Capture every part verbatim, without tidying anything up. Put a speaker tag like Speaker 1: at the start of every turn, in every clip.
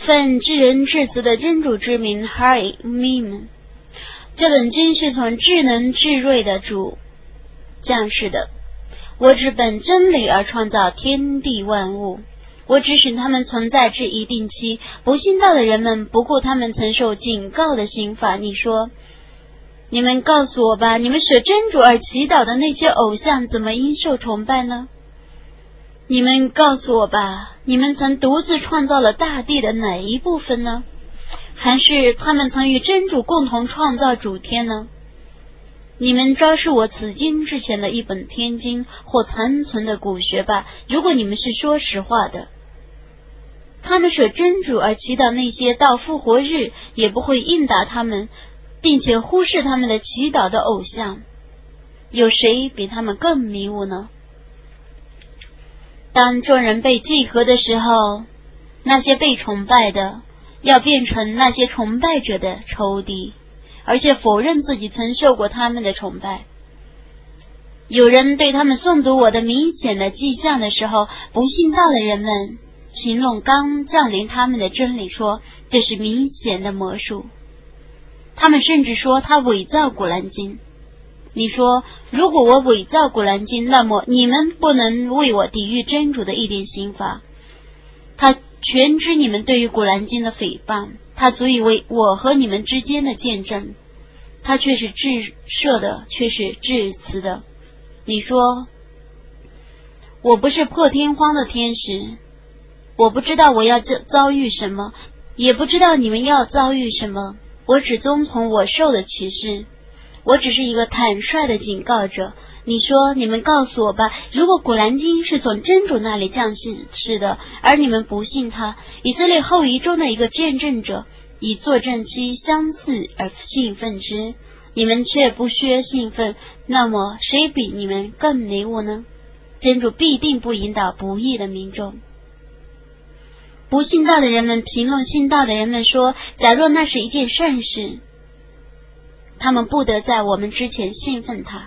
Speaker 1: 奉至仁至慈的真主之名 Hari Mim， 这本经是从至能至睿的主降世的。我只本真理而创造天地万物，我只使他们存在至一定期。不信道的人们不顾他们曾受警告的刑罚，你说，你们告诉我吧，你们舍真主而祈祷的那些偶像怎么应受崇拜呢？你们告诉我吧，你们曾独自创造了大地的哪一部分呢？还是他们曾与真主共同创造主天呢？你们昭示我此经之前的一本天经或残存的古学吧，如果你们是说实话的。他们舍真主而祈祷那些到复活日也不会应答他们，并且忽视他们的祈祷的偶像，有谁比他们更迷雾呢？当众人被集合的时候，那些被崇拜的要变成那些崇拜者的仇敌，而且否认自己曾受过他们的崇拜。有人对他们诵读我的明显的迹象的时候，不信道的人们形容刚降临他们的真理，说这是明显的魔术。他们甚至说他伪造古兰经。你说，如果我伪造古兰经，那么你们不能为我抵御真主的一点刑罚。他全知你们对于古兰经的诽谤，他足以为我和你们之间的见证。他却是至赦的，却是至慈的。你说，我不是破天荒的天使，我不知道我要遭遇什么，也不知道你们要遭遇什么，我只遵从我受的启示。我只是一个坦率的警告者。你说，你们告诉我吧，如果古兰经是从真主那里降世的，而你们不信他，以色列后裔中的一个见证者以作证期相似而兴奋之，你们却不缺兴奋，那么谁比你们更迷雾呢？真主必定不引导不义的民众。不信道的人们评论信道的人们说，假若那是一件善事，他们不得在我们之前兴奋他，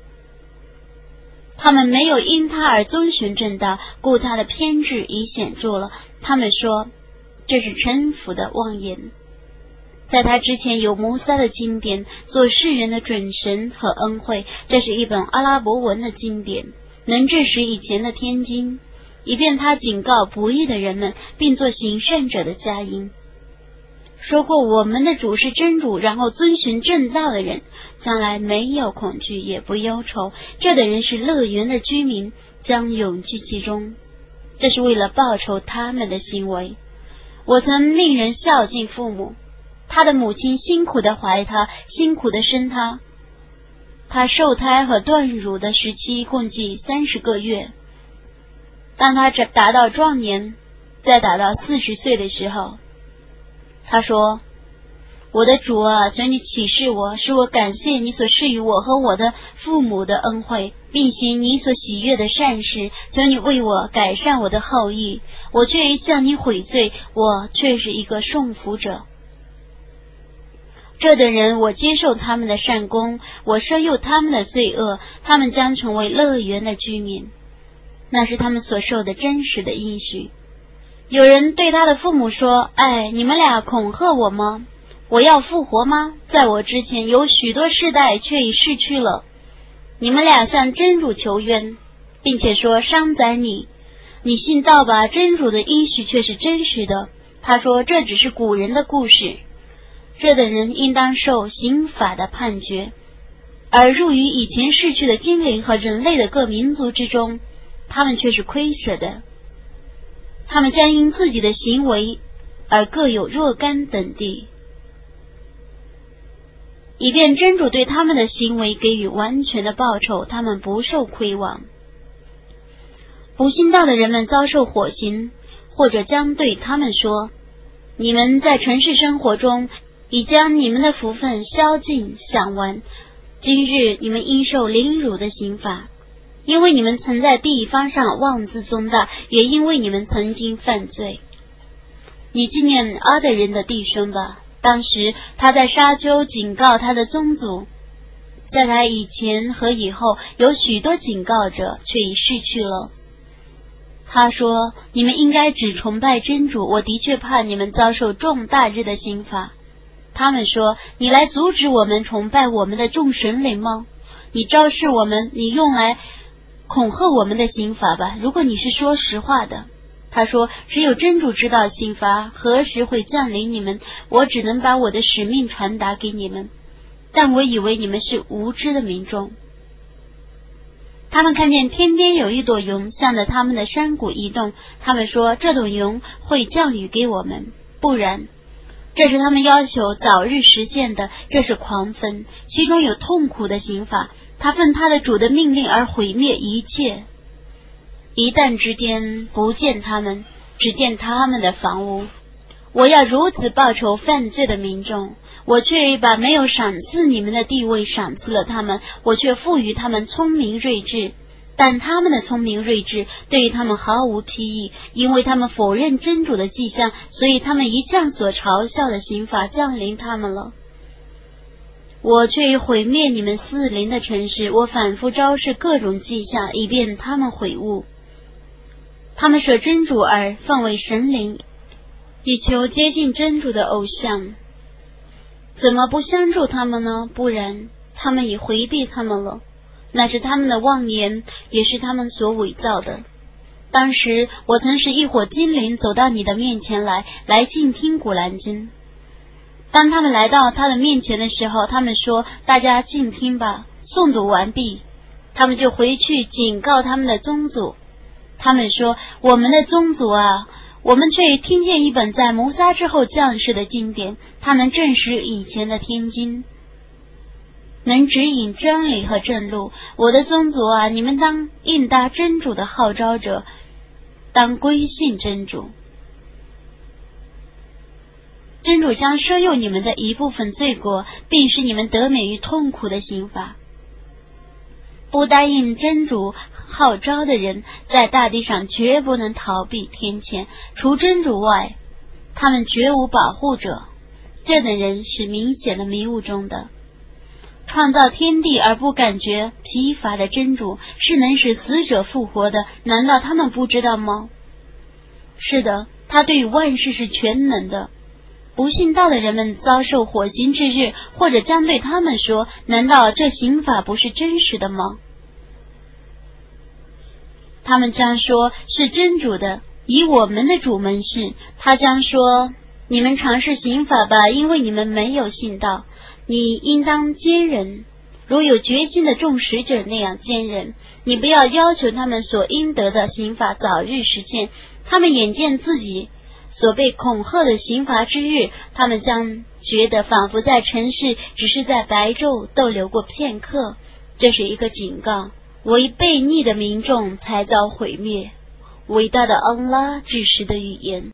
Speaker 1: 他们没有因他而遵循正道，故他的偏执已显著了。他们说，这是臣服的妄言。在他之前有摩萨的经典，做世人的准神和恩惠，这是一本阿拉伯文的经典，能证实以前的天经，以便他警告不义的人们，并做行善者的佳音。说过我们的主是真主，然后遵循正道的人，将来没有恐惧也不忧愁，这等人是乐园的居民，将永居其中。这是为了报酬他们的行为。我曾令人孝敬父母，他的母亲辛苦地怀他，辛苦地生他，他受胎和断乳的时期共计三十个月。当他达到壮年，再达到四十岁的时候，他说，我的主啊，求你启示我，使我感谢你所施予我和我的父母的恩惠，并行你所喜悦的善事，求你为我改善我的后裔。我却向你悔罪，我却是一个顺服者。这等人我接受他们的善功，我赦宥他们的罪恶，他们将成为乐园的居民，那是他们所受的真实的应许。有人对他的父母说，哎，你们俩恐吓我吗？我要复活吗？在我之前有许多世代却已逝去了。你们俩向真主求冤，并且说伤宰你。你信道吧，真主的应许却是真实的。他说，这只是古人的故事。这等人应当受刑法的判决，而入于以前逝去的精灵和人类的各民族之中，他们却是亏舍的。他们将因自己的行为而各有若干等地，以便真主对他们的行为给予完全的报酬，他们不受亏枉。不信道的人们遭受火刑，或者将对他们说，你们在城市生活中已将你们的福分消尽享完，今日你们应受凌辱的刑罚，因为你们曾在地方上妄自尊大，也因为你们曾经犯罪。你纪念阿德人的弟兄吧，当时他在沙丘警告他的宗族，在他以前和以后有许多警告者，却已逝去了。 他说，你们应该只崇拜真主，我的确怕你们遭受重大日的刑罚。他们说，你来阻止我们崇拜我们的众神灵吗？你昭示我们，你用来恐吓我们的刑罚吧，如果你是说实话的。他说，只有真主知道刑罚何时会降临你们，我只能把我的使命传达给你们，但我以为你们是无知的民众。他们看见天边有一朵云向着他们的山谷移动，他们说，这朵云会降雨给我们，不然。这是他们要求早日实现的，这是狂分，其中有痛苦的刑罚，他奉他的主的命令而毁灭一切。一旦之间不见他们，只见他们的房屋。我要如此报仇犯罪的民众，我却把没有赏赐你们的地位赏赐了他们，我却赋予他们聪明睿智，但他们的聪明睿智对于他们毫无裨益，因为他们否认真主的迹象，所以他们一向所嘲笑的刑罚降临他们了。我却毁灭你们四邻的城市，我反复昭示各种迹象，以便他们悔悟。他们舍真主而奉为神灵，以求接近真主的偶像，怎么不相助他们呢？不然他们已回避他们了，那是他们的妄言，也是他们所伪造的。当时我曾使一伙精灵走到你的面前来，来静听古兰经。当他们来到他的面前的时候，他们说，大家静听吧。诵读完毕，他们就回去警告他们的宗族。他们说，我们的宗族啊，我们却听见一本在摩萨之后降世的经典，它能证实以前的天经，能指引真理和正路。我的宗族啊，你们当应答真主的号召者，当归信真主。真主将赦宥你们的一部分罪过，并使你们得免于痛苦的刑罚。不答应真主号召的人，在大地上绝不能逃避天谴，除真主外，他们绝无保护者。这等人是明显的迷雾中的。创造天地而不感觉疲乏的真主，是能使死者复活的，难道他们不知道吗？是的，他对万事是全能的。不信道的人们遭受火刑之日，或者将对他们说，难道这刑法不是真实的吗？他们将说，是真主的，以我们的主门是。他将说，你们尝试刑法吧，因为你们没有信道。你应当坚忍，如有决心的众使者那样坚忍。你不要要求他们所应得的刑法早日实现，他们眼见自己所被恐吓的刑罚之日，他们将觉得仿佛在尘世只是在白昼逗留过片刻。这是一个警告，为悖逆的民众才遭毁灭。伟大的安拉至实的语言。